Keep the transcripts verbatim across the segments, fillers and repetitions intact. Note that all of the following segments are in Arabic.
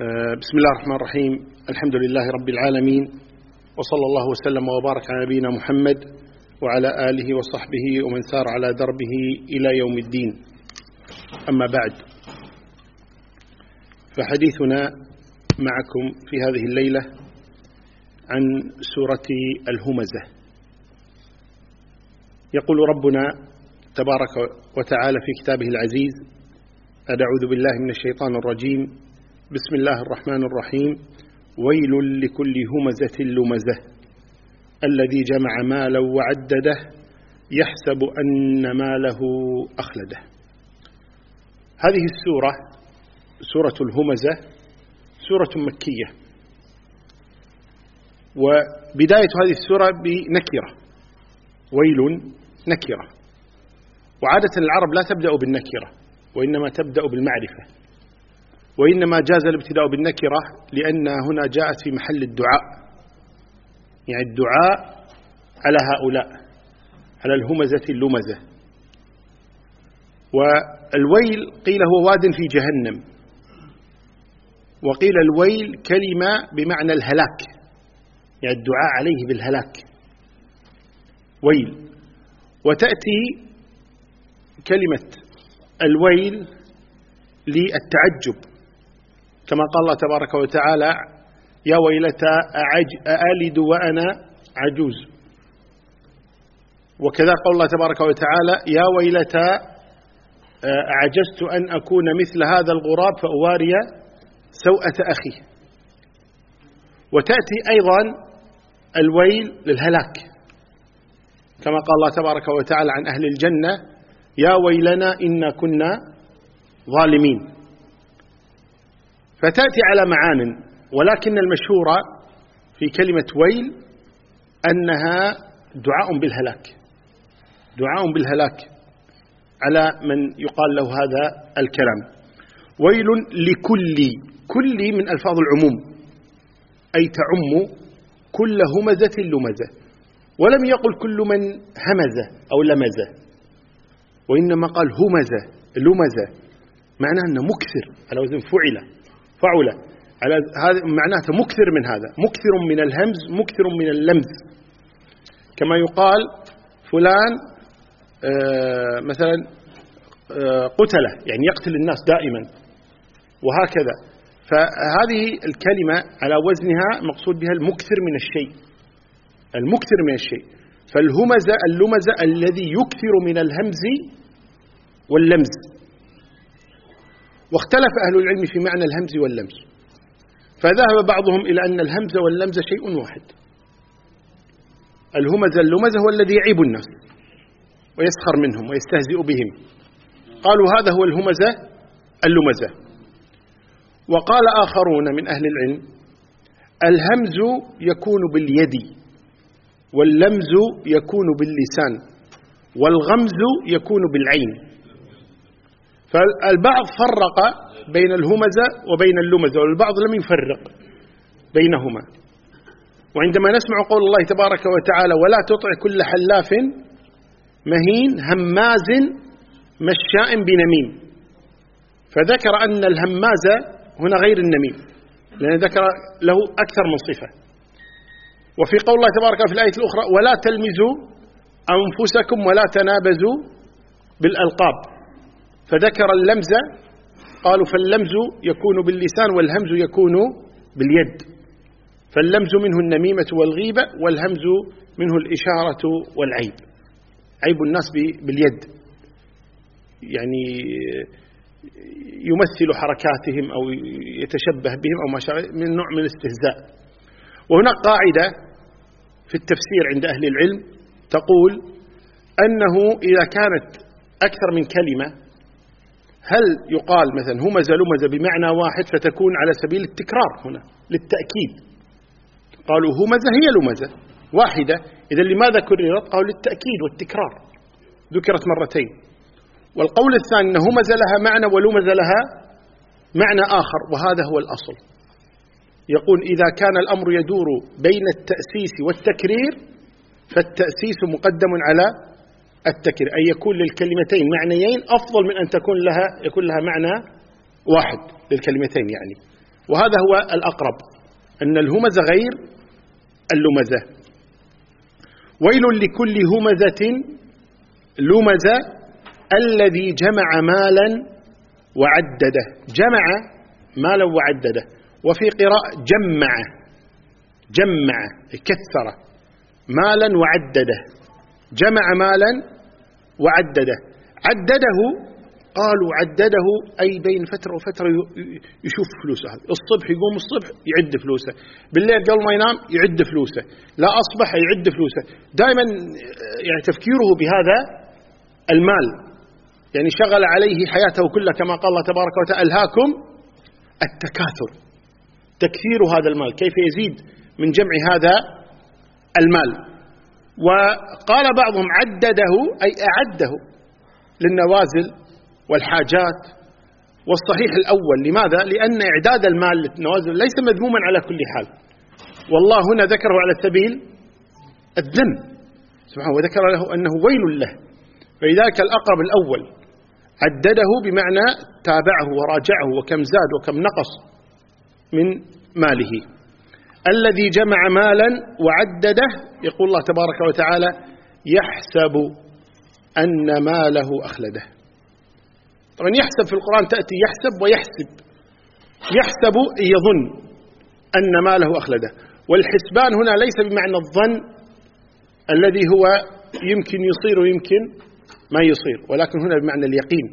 بسم الله الرحمن الرحيم. الحمد لله رب العالمين، وصلى الله وسلم وبارك على نبينا محمد وعلى آله وصحبه ومن سار على دربه إلى يوم الدين. أما بعد، فحديثنا معكم في هذه الليلة عن سورة الهمزة. يقول ربنا تبارك وتعالى في كتابه العزيز: أعوذ بالله من الشيطان الرجيم، بسم الله الرحمن الرحيم، ويل لكل همزة لمزة الذي جمع مالا وعدده يحسب أن ماله أخلده. هذه السورة سورة الهمزة سورة مكية، وبداية هذه السورة بنكرة، ويل نكرة، وعادة العرب لا تبدأ بالنكرة وإنما تبدأ بالمعرفة، وإنما جاز الابتداء بالنكرة لأن هنا جاءت في محل الدعاء، يعني الدعاء على هؤلاء، على الهمزة اللمزة. والويل قيل هو واد في جهنم، وقيل الويل كلمة بمعنى الهلاك، يعني الدعاء عليه بالهلاك، ويل. وتأتي كلمة الويل للتعجب، كما قال الله تبارك وتعالى: يا ويلتى أألد وأنا عجوز. وكذا قال الله تبارك وتعالى: يا ويلتى أعجزت أن أكون مثل هذا الغراب فأواري سوءة أخي. وتأتي أيضا الويل للهلاك، كما قال الله تبارك وتعالى عن أهل الجنة: يا ويلنا إنا كنا ظالمين. فتأتي على معان، ولكن المشهور في كلمة ويل أنها دعاء بالهلاك، دعاء بالهلاك على من يقال له هذا الكلام. ويل لكل، كل من ألفاظ العموم، أي تعم كل همزة لمزة، ولم يقل كل من همزة أو لمزة، وإنما قال همزة لمزة، معناه أنه مكثر على وزن فعل فعل، على هذا معناته مكثر من هذا، مكثر من الهمز، مكثر من اللمز. كما يقال فلان آه مثلا آه قتله، يعني يقتل الناس دائما، وهكذا. فهذه الكلمة على وزنها مقصود بها المكثر من الشيء، المكثر من الشيء. فالهمزة اللمزة الذي يكثر من الهمز واللمز. واختلف أهل العلم في معنى الهمز واللمز، فذهب بعضهم إلى أن الهمز واللمز شيء واحد. الهمز اللمز هو الذي يعيب الناس ويسخر منهم ويستهزئ بهم، قالوا هذا هو الهمزة اللمزة. وقال آخرون من أهل العلم: الهمز يكون باليد، واللمز يكون باللسان، والغمز يكون بالعين. فالبعض فرق بين الهمزة وبين اللمزة، والبعض لم يفرق بينهما. وعندما نسمع قول الله تبارك وتعالى: ولا تطع كل حلاف مهين هماز مشاء بنميم، فذكر أن الهماز هنا غير النميم، لأن ذكر له أكثر من صفة. وفي قول الله تبارك في الآية الأخرى: ولا تلمزوا أنفسكم ولا تنابزوا بالألقاب، فذكر اللمز، قالوا فاللمز يكون باللسان والهمز يكون باليد. فاللمز منه النميمة والغيبة، والهمز منه الإشارة والعيب، عيب الناس باليد، يعني يمثل حركاتهم أو يتشبه بهم أو ما شابه، من نوع من الاستهزاء. وهناك قاعدة في التفسير عند أهل العلم تقول أنه إذا كانت أكثر من كلمة، هل يقال مثلا همزة لمزة بمعنى واحد فتكون على سبيل التكرار هنا للتأكيد، قالوا همزة هي لمزة واحدة، إذا لماذا كررت؟ قالوا للتأكيد والتكرار، ذكرت مرتين. والقول الثاني أن همزة لها معنى ولمزة لها معنى آخر، وهذا هو الأصل. يقول إذا كان الأمر يدور بين التأسيس والتكرير فالتأسيس مقدم على التكرير، أي يكون للكلمتين معنيين أفضل من أن تكون لها يكون لها معنى واحد للكلمتين يعني. وهذا هو الأقرب، أن الهمزة غير اللمزة. ويل لكل همزة لمزة الذي جمع مالا وعدده. جمع مالا وعدده، وفي قراءة جمع جمع كثر مالا وعدده. جمع مالا وعدده. عدده قالوا عدده أي بين فترة وفترة يشوف فلوسه. الصبح يقوم الصبح يعد فلوسه، بالليل قبل ما ينام يعد فلوسه، لا أصبح يعد فلوسه. دائما يعني تفكيره بهذا المال، يعني شغل عليه حياته كلها، كما قال الله تبارك وتعالى ألهاكم التكاثر، تكثير هذا المال، كيف يزيد من جمع هذا المال. وقال بعضهم عدده أي أعده للنوازل والحاجات، والصحيح الأول. لماذا؟ لأن إعداد المال للنوازل ليس مذموما على كل حال، والله هنا ذكره على سبيل الذم سبحانه، وذكر له أنه ويل له. فلذلك الأقرب الأول عدده بمعنى تابعه وراجعه وكم زاد وكم نقص من ماله. الذي جمع مالا وعدده، يقول الله تبارك وتعالى يحسب أن ماله أخلده. طبعا يحسب في القرآن تأتي يحسب ويحسب. يحسب يظن أن ماله أخلده، والحسبان هنا ليس بمعنى الظن الذي هو يمكن يصير ويمكن ما يصير، ولكن هنا بمعنى اليقين،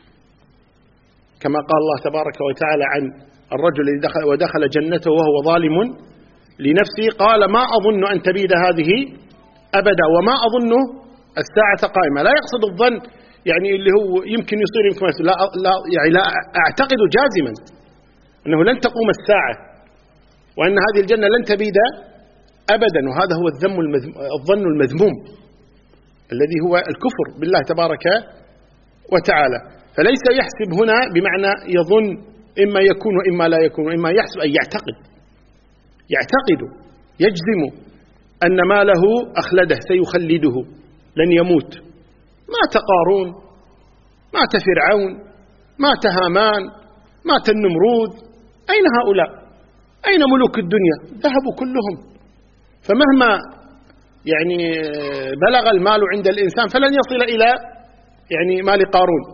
كما قال الله تبارك وتعالى عن الرجل الذي دخل ودخل جنته وهو ظالم لنفسه قال ما أظن أن تبيد هذه أبدا وما أظن الساعة قائمة. لا يقصد الظن يعني اللي هو يمكن يصير يمكن ما يصير، لا, لا يعني لا أعتقد جازما أنه لن تقوم الساعة وأن هذه الجنة لن تبيد أبدا. وهذا هو الذم الظن المذموم الذي هو الكفر بالله تبارك وتعالى. فليس يحسب هنا بمعنى يظن، إما يكون وإما لا يكون، وإما يحسب أي يعتقد يعتقد يجزم أن ماله أخلده سيخلده لن يموت. مات قارون، مات فرعون، مات هامان، مات النمرود، أين هؤلاء؟ أين ملوك الدنيا؟ ذهبوا كلهم. فمهما يعني بلغ المال عند الإنسان فلن يصل إلى يعني مال قارون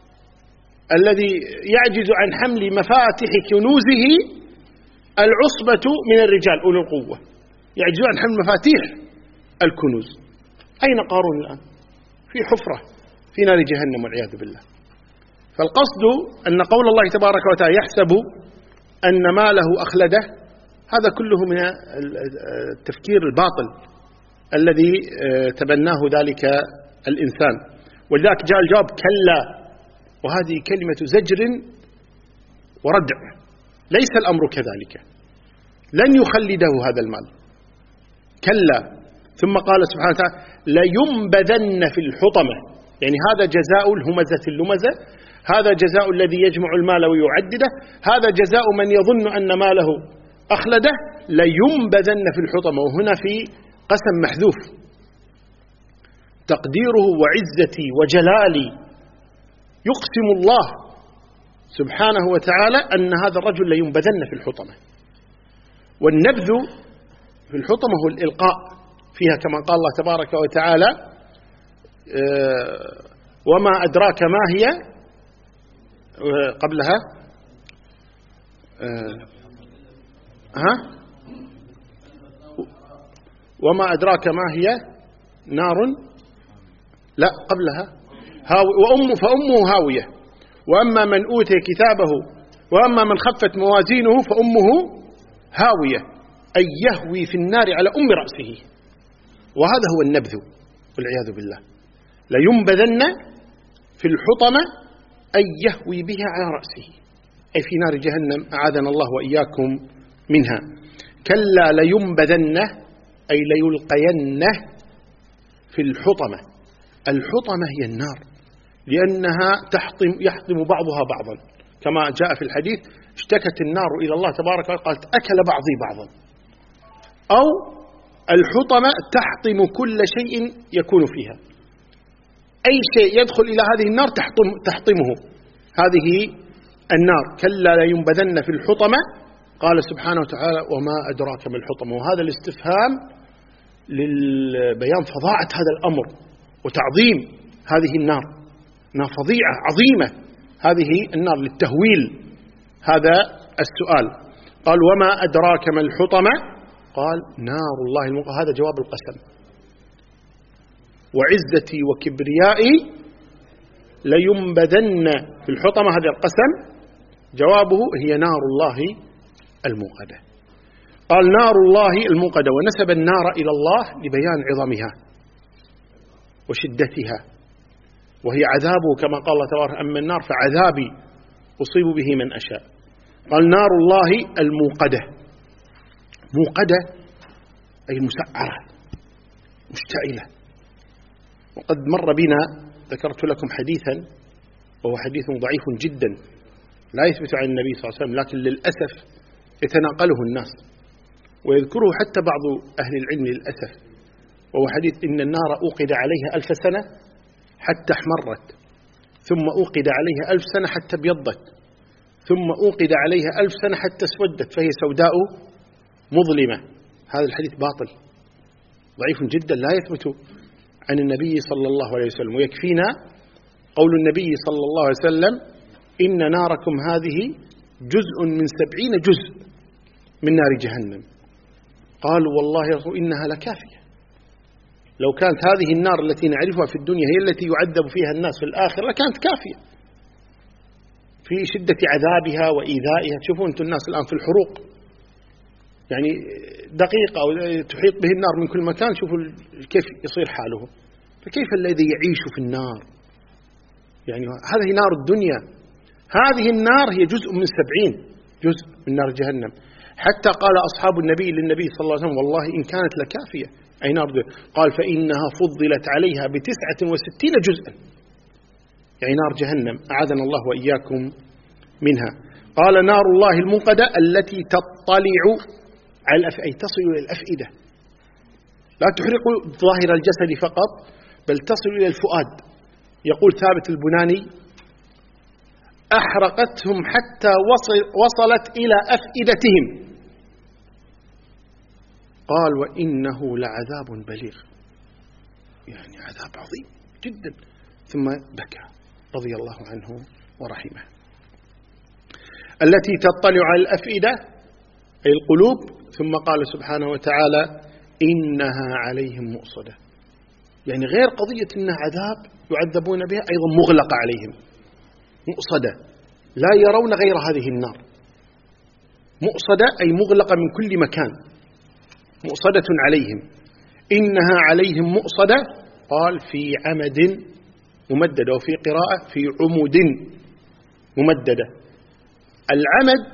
الذي يعجز عن حمل مفاتح كنوزه العصبة من الرجال أولو القوة، يعجز عن حمل مفاتيح الكنوز. أين قارون الآن؟ في حفرة في نار جهنم والعياذ بالله. فالقصد أن قول الله تبارك وتعالى يحسب أن ماله أخلده، هذا كله من التفكير الباطل الذي تبناه ذلك الإنسان. ولذلك جاء الجواب كلا، وهذه كلمة زجر وردع، ليس الأمر كذلك، لن يخلده هذا المال، كلا. ثم قال سبحانه وتعالى لينبذن في الحطمة، يعني هذا جزاء الهمزة اللمزة، هذا جزاء الذي يجمع المال ويعدده، هذا جزاء من يظن أن ماله أخلده، لينبذن في الحطمة. وهنا في قسم محذوف تقديره وعزتي وجلالي، يقسم الله سبحانه وتعالى أن هذا الرجل لينبذن في الحطمة. والنبذ في الحطمة هو الإلقاء فيها، كما قال الله تبارك وتعالى وما أدراك ما هي قبلها ها وما أدراك ما هي نار، لا قبلها هاو وأم فأمه هاوية، وأما من أوتي كتابه وأما من خفت موازينه فأمه هاوية، أي يهوي في النار على أم رأسه. وهذا هو النبذ والعياذ بالله. لينبذن في الحطمة أي يهوي بها على رأسه، أي في نار جهنم، أعاذنا الله وإياكم منها. كلا لينبذن أي ليلقينه في الحطمة. الحطمة هي النار، لأنها تحطم يحطم بعضها بعضا، كما جاء في الحديث اشتكت النار إلى الله تبارك وتعالى قالت أكل بعضي بعضا. أو الحطمة تحطم كل شيء يكون فيها، أي شيء يدخل إلى هذه النار تحطم تحطمه هذه النار. كلا لينبذن في الحطمة قال سبحانه وتعالى وما أدراك ما الحطمة، وهذا الاستفهام للبيان فظاعة هذا الأمر وتعظيم هذه النار، نار فظيعة عظيمة هذه النار، للتهويل هذا السؤال. قال وما أدراك ما الحطمة، قال نار الله الموقدة. هذا جواب القسم. وعزتي وكبريائي لينبذن في الحطمة، هذا القسم جوابه هي نار الله الموقدة. قال نار الله الموقدة، ونسب النار إلى الله لبيان عظمها وشدتها، وهي عذابه كما قال الله تبارك أما النار فعذابي أصيب به من أشاء. قال نار الله الموقدة، موقدة أي مسعرة مشتعلة. وقد مر بنا ذكرت لكم حديثا وهو حديث ضعيف جدا لا يثبت عن النبي صلى الله عليه وسلم، لكن للأسف يتناقله الناس ويذكره حتى بعض أهل العلم للأسف، وهو حديث إن النار أوقد عليها ألف سنة حتى احمرت، ثم أوقد عليها ألف سنة حتى ابيضت، ثم أوقد عليها ألف سنة حتى اسودت فهي سوداء مظلمة. هذا الحديث باطل ضعيف جدا لا يثبت عن النبي صلى الله عليه وسلم. ويكفينا قول النبي صلى الله عليه وسلم إن ناركم هذه جزء من سبعين جزء من نار جهنم. قالوا والله يا رسول إنها لكافية، لو كانت هذه النار التي نعرفها في الدنيا هي التي يعذب فيها الناس في الآخرة لكانت كافية في شدة عذابها وإيذائها. تشوفون أنتم الناس الآن في الحروق، يعني دقيقة أو تحيط به النار من كل مكان، شوفوا كيف يصير حاله، فكيف الذي يعيش في النار؟ يعني هذه نار الدنيا، هذه النار هي جزء من سبعين جزء من نار جهنم. حتى قال أصحاب النبي للنبي صلى الله عليه وسلم والله إن كانت لكافية أي نار دنيا. قال فإنها فضلت عليها بتسعة وستين جزءا، يعني نار جهنم أعاذنا الله وإياكم منها. قال نار الله الموقدة التي تطلع على الأفئدة، أي تصل إلى الأفئدة، لا تحرق ظاهر الجسد فقط بل تصل إلى الفؤاد. يقول ثابت البناني أحرقتهم حتى وصل وصلت إلى أفئدتهم. قال وإنه لعذاب بليغ، يعني عذاب عظيم جدا. ثم بكى رضي الله عنه ورحمه. التي تطلع على الأفئدة أي القلوب. ثم قال سبحانه وتعالى إنها عليهم مؤصدة، يعني غير قضية إنها عذاب يعذبون بها، أيضا مغلقة عليهم، مؤصدة لا يرون غير هذه النار. مؤصدة أي مغلقة من كل مكان، مؤصدة عليهم. إنها عليهم مؤصدة، قال في عمد ممددة، وفي قراءة في عمود ممددة. العمد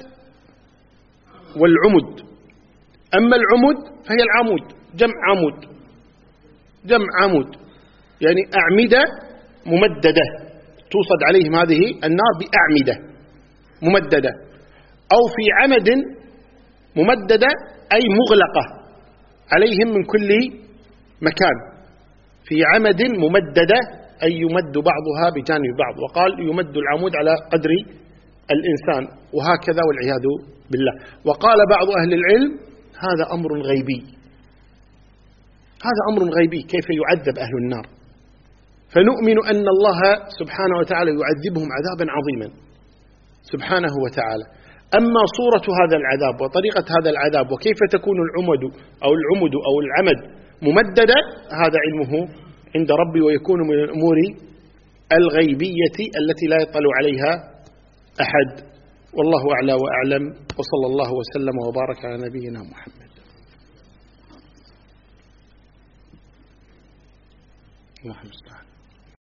والعمد، أما العمود فهي العمود، جمع عمود، جمع عمود يعني أعمدة ممددة توصد عليهم هذه النار بأعمدة ممددة، أو في عمد ممددة أي مغلقة عليهم من كل مكان. في عمد ممددة أي يمد بعضها بجانب بعض، وقال يمد العمود على قدر الإنسان، وهكذا والعياذ بالله. وقال بعض أهل العلم هذا أمر غيبي، هذا أمر غيبي كيف يعذب أهل النار، فنؤمن أن الله سبحانه وتعالى يعذبهم عذابا عظيما سبحانه وتعالى. أما صورة هذا العذاب وطريقة هذا العذاب وكيف تكون العمد أو العمد أو العمد ممددة، هذا علمه عند ربي، ويكون من الأمور الغيبية التي لا يطلع عليها أحد. والله أعلى وأعلم، وصلى الله وسلم وبارك على نبينا محمد. اللهم استعان.